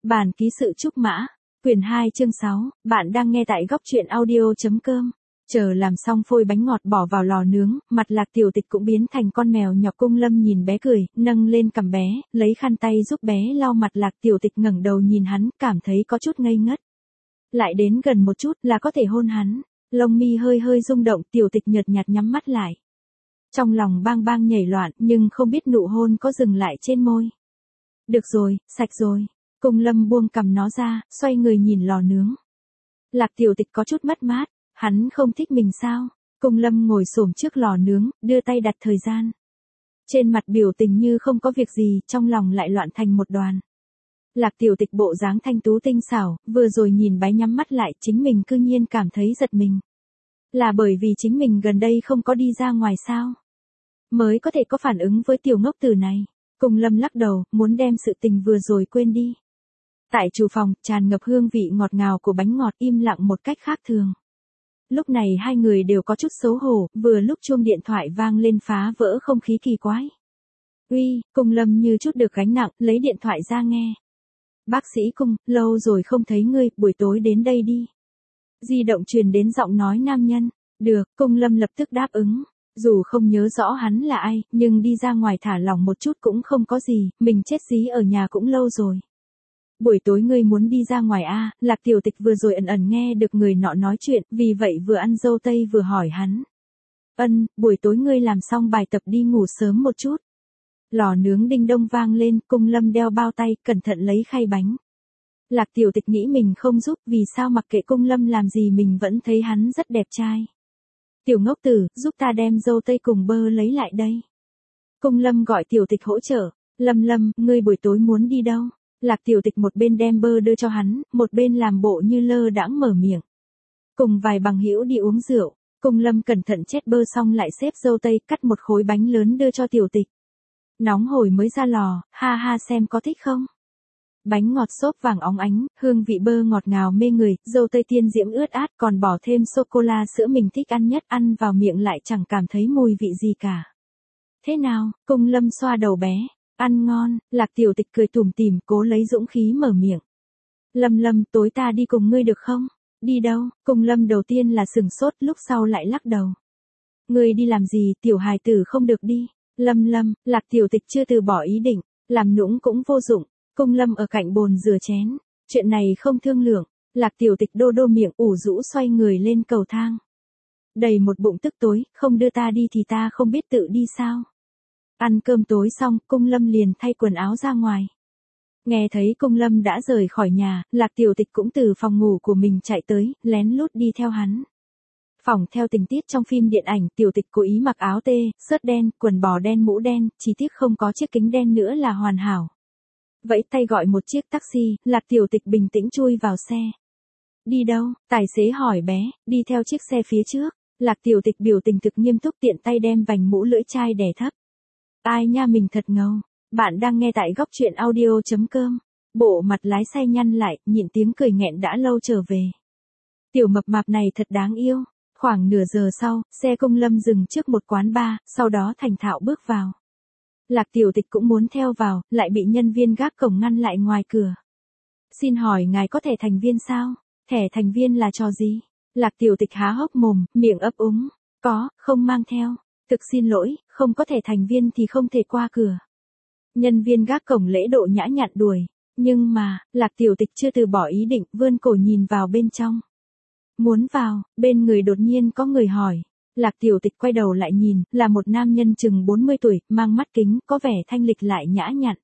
Bản ký sự Trúc Mã, quyển 2 chương 6, bạn đang nghe tại góc truyện audio.com. Chờ làm xong phôi bánh ngọt bỏ vào lò nướng, mặt Lạc Tiểu Tịch cũng biến thành con mèo nhỏ. Cung Lâm nhìn bé cười, nâng lên cằm bé, lấy khăn tay giúp bé lau mặt. Lạc Tiểu Tịch ngẩng đầu nhìn hắn, cảm thấy có chút ngây ngất. Lại đến gần một chút là có thể hôn hắn, lông mi hơi hơi rung động. Tiểu Tịch nhợt nhạt nhắm mắt lại. Trong lòng bang bang nhảy loạn, nhưng không biết nụ hôn có dừng lại trên môi. Được rồi, sạch rồi. Cung Lâm buông cằm nó ra, xoay người nhìn lò nướng. Lạc Tiểu Tịch có chút mất mát, hắn không thích mình sao? Cung Lâm ngồi xổm trước lò nướng, đưa tay đặt thời gian. Trên mặt biểu tình như không có việc gì, trong lòng lại loạn thành một đoàn. Lạc Tiểu Tịch bộ dáng thanh tú tinh xảo, vừa rồi nhìn bé nhắm mắt lại, chính mình cư nhiên cảm thấy giật mình. Là bởi vì chính mình gần đây không có đi ra ngoài sao? Mới có thể có phản ứng với tiểu ngốc tử này. Cung Lâm lắc đầu, muốn đem sự tình vừa rồi quên đi. Tại chủ phòng, tràn ngập hương vị ngọt ngào của bánh ngọt, im lặng một cách khác thường. Lúc này hai người đều có chút xấu hổ, vừa lúc chuông điện thoại vang lên phá vỡ không khí kỳ quái. Uy, Cung Lâm như chút được gánh nặng, lấy điện thoại ra nghe. Bác sĩ Cung, lâu rồi không thấy ngươi, buổi tối đến đây đi. Di động truyền đến giọng nói nam nhân. Được, Cung Lâm lập tức đáp ứng. Dù không nhớ rõ hắn là ai, nhưng đi ra ngoài thả lỏng một chút cũng không có gì, mình chết dí ở nhà cũng lâu rồi. Buổi tối ngươi muốn đi ra ngoài à? Lạc Tiểu Tịch vừa rồi ẩn ẩn nghe được người nọ nói chuyện, vì vậy vừa ăn dâu tây vừa hỏi hắn. Buổi tối ngươi làm xong bài tập đi ngủ sớm một chút. Lò nướng đinh đông vang lên, Cung Lâm đeo bao tay, cẩn thận lấy khay bánh. Lạc Tiểu Tịch nghĩ mình không giúp, vì sao mặc kệ Cung Lâm làm gì mình vẫn thấy hắn rất đẹp trai. Tiểu ngốc tử, giúp ta đem dâu tây cùng bơ lấy lại đây. Cung Lâm gọi Tiểu Tịch hỗ trợ. Lâm, ngươi buổi tối muốn đi đâu? Lạc Tiểu Tịch một bên đem bơ đưa cho hắn, một bên làm bộ như lơ đãng mở miệng. Cùng vài bằng hữu đi uống rượu. Cung Lâm cẩn thận chết bơ xong lại xếp dâu tây, cắt một khối bánh lớn đưa cho Tiểu Tịch. Nóng hổi mới ra lò, ha ha, xem có thích không? Bánh ngọt xốp vàng óng ánh, hương vị bơ ngọt ngào mê người, dâu tây tiên diễm ướt át, còn bỏ thêm sô-cô-la sữa mình thích ăn nhất, ăn vào miệng lại chẳng cảm thấy mùi vị gì cả. Thế nào? Cung Lâm xoa đầu bé. Ăn ngon. Lạc Tiểu Tịch cười tủm tỉm, cố lấy dũng khí mở miệng. Lâm, tối ta đi cùng ngươi được không? Đi đâu? Cung Lâm đầu tiên là sừng sốt, lúc sau lại lắc đầu. Ngươi đi làm gì? Tiểu hài tử không được đi. Lâm, Lạc Tiểu Tịch chưa từ bỏ ý định, làm nũng cũng vô dụng. Cung Lâm ở cạnh bồn rửa chén. Chuyện này không thương lượng. Lạc Tiểu Tịch đô đô miệng, ủ rũ xoay người lên cầu thang. Đầy một bụng tức tối, không đưa ta đi thì ta không biết tự đi sao. Ăn cơm tối xong, Cung Lâm liền thay quần áo ra ngoài. Nghe thấy Cung Lâm đã rời khỏi nhà, Lạc Tiểu Tịch cũng từ phòng ngủ của mình chạy tới, lén lút đi theo hắn. Phỏng theo tình tiết trong phim điện ảnh, Tiểu Tịch cố ý mặc áo tê, sớt đen, quần bò đen, mũ đen, chỉ tiếc không có chiếc kính đen nữa là hoàn hảo. Vẫy tay gọi một chiếc taxi, Lạc Tiểu Tịch bình tĩnh chui vào xe. Đi đâu? Tài xế hỏi bé, đi theo chiếc xe phía trước. Lạc Tiểu Tịch biểu tình thực nghiêm túc, tiện tay đem vành mũ lưỡi chai đè thấp. Ai nha, mình thật ngầu. Bạn đang nghe tại góc truyện audio.com. Bộ mặt lái xe nhăn lại, nhịn tiếng cười nghẹn đã lâu trở về. Tiểu mập mạp này thật đáng yêu. Khoảng nửa giờ sau, xe Cung Lâm dừng trước một quán bar, sau đó thành thạo bước vào. Lạc Tiểu Tịch cũng muốn theo vào, lại bị nhân viên gác cổng ngăn lại ngoài cửa. Xin hỏi ngài có thẻ thành viên sao? Thẻ thành viên là trò gì? Lạc Tiểu Tịch há hốc mồm, miệng ấp úng. Có, không mang theo. Thực xin lỗi, không có thẻ thành viên thì không thể qua cửa. Nhân viên gác cổng lễ độ nhã nhặn đuổi. Nhưng mà, Lạc Tiểu Tịch chưa từ bỏ ý định, vươn cổ nhìn vào bên trong. Muốn vào, bên người đột nhiên có người hỏi. Lạc Tiểu Tịch quay đầu lại nhìn, là một nam nhân chừng 40 tuổi, mang mắt kính, có vẻ thanh lịch lại nhã nhặn.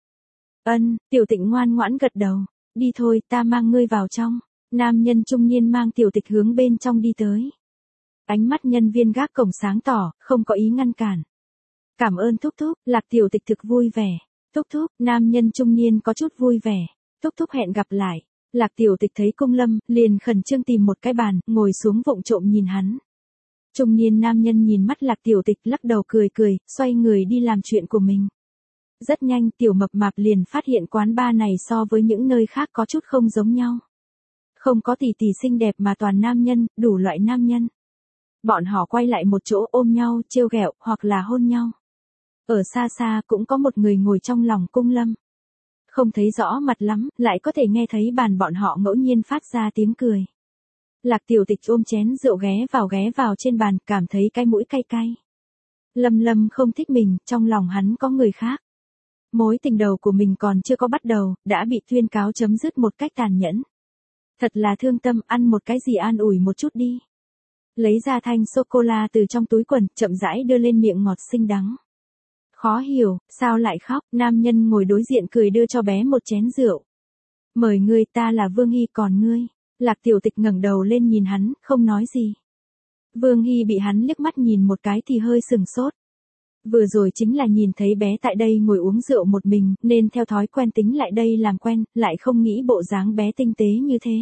Tiểu Tịch ngoan ngoãn gật đầu. Đi thôi, ta mang ngươi vào trong. Nam nhân trung niên mang Tiểu Tịch hướng bên trong đi tới. Ánh mắt nhân viên gác cổng sáng tỏ, không có ý ngăn cản. Cảm ơn thúc thúc, Lạc Tiểu Tịch thực vui vẻ. Thúc thúc, nam nhân trung niên có chút vui vẻ. Thúc thúc hẹn gặp lại. Lạc Tiểu Tịch thấy Cung Lâm, liền khẩn trương tìm một cái bàn, ngồi xuống vụng trộm nhìn hắn. Trung niên nam nhân nhìn mắt Lạc Tiểu Tịch lắc đầu cười, xoay người đi làm chuyện của mình. Rất nhanh tiểu mập mạp liền phát hiện quán bar này so với những nơi khác có chút không giống nhau. Không có tỷ tỷ xinh đẹp mà toàn nam nhân, đủ loại nam nhân. Bọn họ quay lại một chỗ ôm nhau, trêu ghẹo, hoặc là hôn nhau. Ở xa xa cũng có một người ngồi trong lòng Cung Lâm. Không thấy rõ mặt lắm, lại có thể nghe thấy bàn bọn họ ngẫu nhiên phát ra tiếng cười. Lạc Tiểu Tịch ôm chén rượu ghé vào trên bàn, cảm thấy cái mũi cay cay. Lâm Lâm không thích mình, trong lòng hắn có người khác. Mối tình đầu của mình còn chưa có bắt đầu, đã bị tuyên cáo chấm dứt một cách tàn nhẫn. Thật là thương tâm, ăn một cái gì an ủi một chút đi. Lấy ra thanh sô-cô-la từ trong túi quần, chậm rãi đưa lên miệng ngọt xinh đắng. Khó hiểu, sao lại khóc, nam nhân ngồi đối diện cười đưa cho bé một chén rượu. Mời ngươi, ta là Vương Hy, còn ngươi. Lạc Tiểu Tịch ngẩng đầu lên nhìn hắn, không nói gì. Vương Hy bị hắn liếc mắt nhìn một cái thì hơi sừng sốt. Vừa rồi chính là nhìn thấy bé tại đây ngồi uống rượu một mình, nên theo thói quen tính lại đây làm quen, lại không nghĩ bộ dáng bé tinh tế như thế.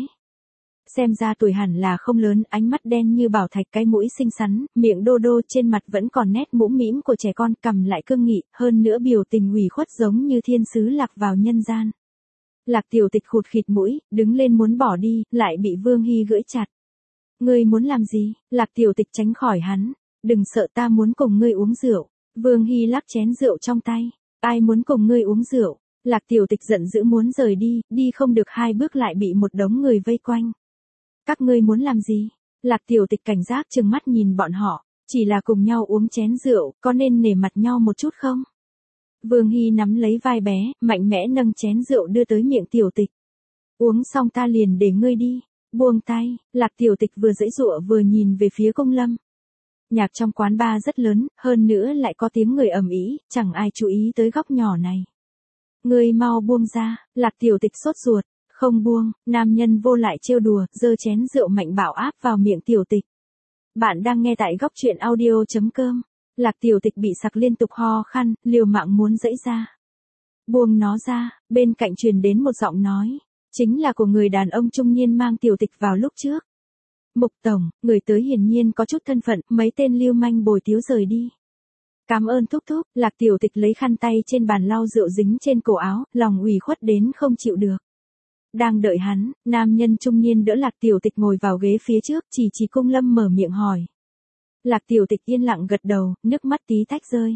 Xem ra tuổi hẳn là không lớn, ánh mắt đen như bảo thạch, cái mũi xinh xắn, miệng đô đô, trên mặt vẫn còn nét mũm mĩm của trẻ con, cằm lại cương nghị, hơn nữa biểu tình ủy khuất giống như thiên sứ lạc vào nhân gian. Lạc Tiểu Tịch khụt khịt mũi, đứng lên muốn bỏ đi, lại bị Vương Hy gưỡi chặt. Ngươi muốn làm gì? Lạc Tiểu Tịch tránh khỏi hắn. Đừng sợ, ta muốn cùng ngươi uống rượu. Vương Hy lắc chén rượu trong tay. Ai muốn cùng ngươi uống rượu? Lạc Tiểu Tịch giận dữ muốn rời đi, đi không được 2 bước lại bị một đống người vây quanh. Các ngươi muốn làm gì? Lạc Tiểu Tịch cảnh giác trừng mắt nhìn bọn họ. Chỉ là cùng nhau uống chén rượu, có nên nể mặt nhau một chút không? Vương Hy nắm lấy vai bé, mạnh mẽ nâng chén rượu đưa tới miệng Tiểu Tịch. Uống xong ta liền để ngươi đi. Buông tay, Lạc Tiểu Tịch vừa giãy giụa vừa nhìn về phía Cung Lâm. Nhạc trong quán bar rất lớn, hơn nữa lại có tiếng người ầm ĩ, chẳng ai chú ý tới góc nhỏ này. Ngươi mau buông ra, Lạc Tiểu Tịch sốt ruột, không buông, nam nhân vô lại trêu đùa, giơ chén rượu mạnh bạo áp vào miệng Tiểu Tịch. Bạn đang nghe tại góc truyện audio.com. Lạc Tiểu Tịch bị sặc liên tục ho khan, liều mạng muốn giãy ra. Buông nó ra, bên cạnh truyền đến một giọng nói. Chính là của người đàn ông trung niên mang Tiểu Tịch vào lúc trước. Mục tổng, người tới hiển nhiên có chút thân phận, mấy tên lưu manh bồi tiếu rời đi. Cảm ơn thúc thúc, Lạc Tiểu Tịch lấy khăn tay trên bàn lau rượu dính trên cổ áo, lòng ủy khuất đến không chịu được. Đang đợi hắn, nam nhân trung niên đỡ Lạc Tiểu Tịch ngồi vào ghế phía trước, chỉ Cung Lâm mở miệng hỏi. Lạc Tiểu Tịch yên lặng gật đầu, nước mắt tí tách rơi.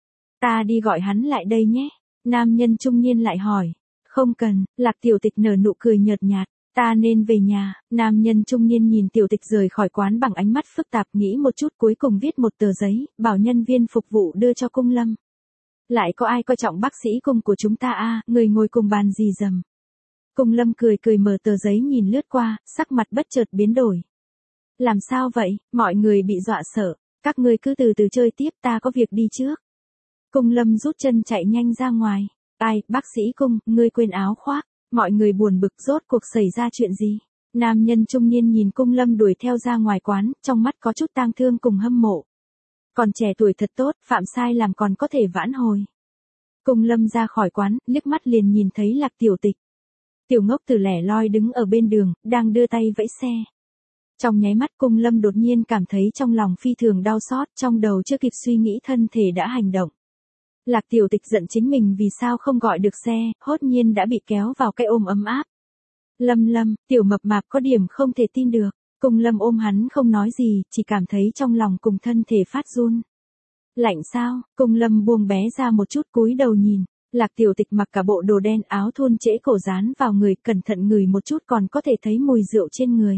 Ta đi gọi hắn lại đây nhé. Nam nhân trung niên lại hỏi. Không cần, Lạc Tiểu Tịch nở nụ cười nhợt nhạt. Ta nên về nhà. Nam nhân trung niên nhìn Tiểu Tịch rời khỏi quán bằng ánh mắt phức tạp, nghĩ một chút cuối cùng viết một tờ giấy, bảo nhân viên phục vụ đưa cho Cung Lâm. Lại có ai coi trọng bác sĩ Cung của chúng ta a? Người ngồi cùng bàn gì dầm. Cung Lâm cười mở tờ giấy nhìn lướt qua, sắc mặt bất chợt biến đổi. Làm sao vậy? Mọi người bị dọa sợ. Các ngươi cứ từ từ chơi tiếp, ta có việc đi trước. Cung Lâm rút chân chạy nhanh ra ngoài. Ai, bác sĩ Cung, ngươi quên áo khoác. Mọi người buồn bực, rốt cuộc xảy ra chuyện gì? Nam nhân trung niên nhìn Cung Lâm đuổi theo ra ngoài quán, trong mắt có chút tang thương cùng hâm mộ. Còn trẻ tuổi thật tốt, phạm sai làm còn có thể vãn hồi. Cung Lâm ra khỏi quán, liếc mắt liền nhìn thấy Lạc Tiểu Tịch. Tiểu ngốc tử lẻ loi đứng ở bên đường, đang đưa tay vẫy xe. Trong nháy mắt Cung Lâm đột nhiên cảm thấy trong lòng phi thường đau xót, trong đầu chưa kịp suy nghĩ thân thể đã hành động. Lạc Tiểu Tịch giận chính mình vì sao không gọi được xe, hốt nhiên đã bị kéo vào cái ôm ấm áp. Lâm, tiểu mập mạp có điểm không thể tin được. Cung Lâm ôm hắn không nói gì, chỉ cảm thấy trong lòng cùng thân thể phát run. Lạnh sao? Cung Lâm buông bé ra một chút, cúi đầu nhìn. Lạc Tiểu Tịch mặc cả bộ đồ đen, áo thun trễ cổ dán vào người, cẩn thận ngửi một chút còn có thể thấy mùi rượu trên người.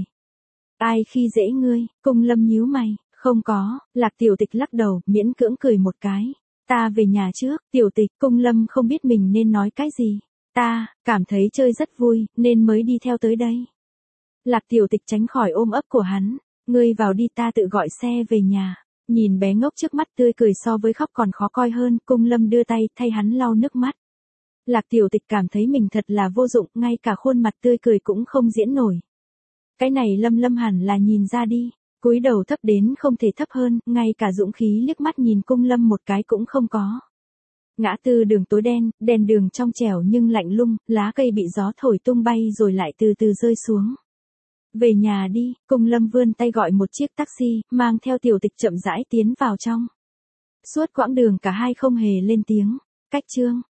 Ai khi dễ ngươi? Cung Lâm nhíu mày. Không có. Lạc Tiểu Tịch lắc đầu, miễn cưỡng cười một cái. Ta về nhà trước. Tiểu Tịch. Cung Lâm không biết mình nên nói cái gì. Ta cảm thấy chơi rất vui, nên mới đi theo tới đây. Lạc Tiểu Tịch tránh khỏi ôm ấp của hắn. Ngươi vào đi, ta tự gọi xe về nhà. Nhìn bé ngốc trước mắt tươi cười so với khóc còn khó coi hơn, Cung Lâm đưa tay thay hắn lau nước mắt. Lạc Tiểu Tịch cảm thấy mình thật là vô dụng, ngay cả khuôn mặt tươi cười cũng không diễn nổi. Cái này Lâm hẳn là nhìn ra đi, cúi đầu thấp đến không thể thấp hơn, ngay cả dũng khí liếc mắt nhìn Cung Lâm một cái cũng không có. Ngã tư đường tối đen, đèn đường trong trẻo nhưng lạnh lùng, lá cây bị gió thổi tung bay rồi lại từ từ rơi xuống. Về nhà đi, Cung Lâm vươn tay gọi một chiếc taxi, mang theo Tiểu Tịch chậm rãi tiến vào trong. Suốt quãng đường cả hai không hề lên tiếng. Cách chương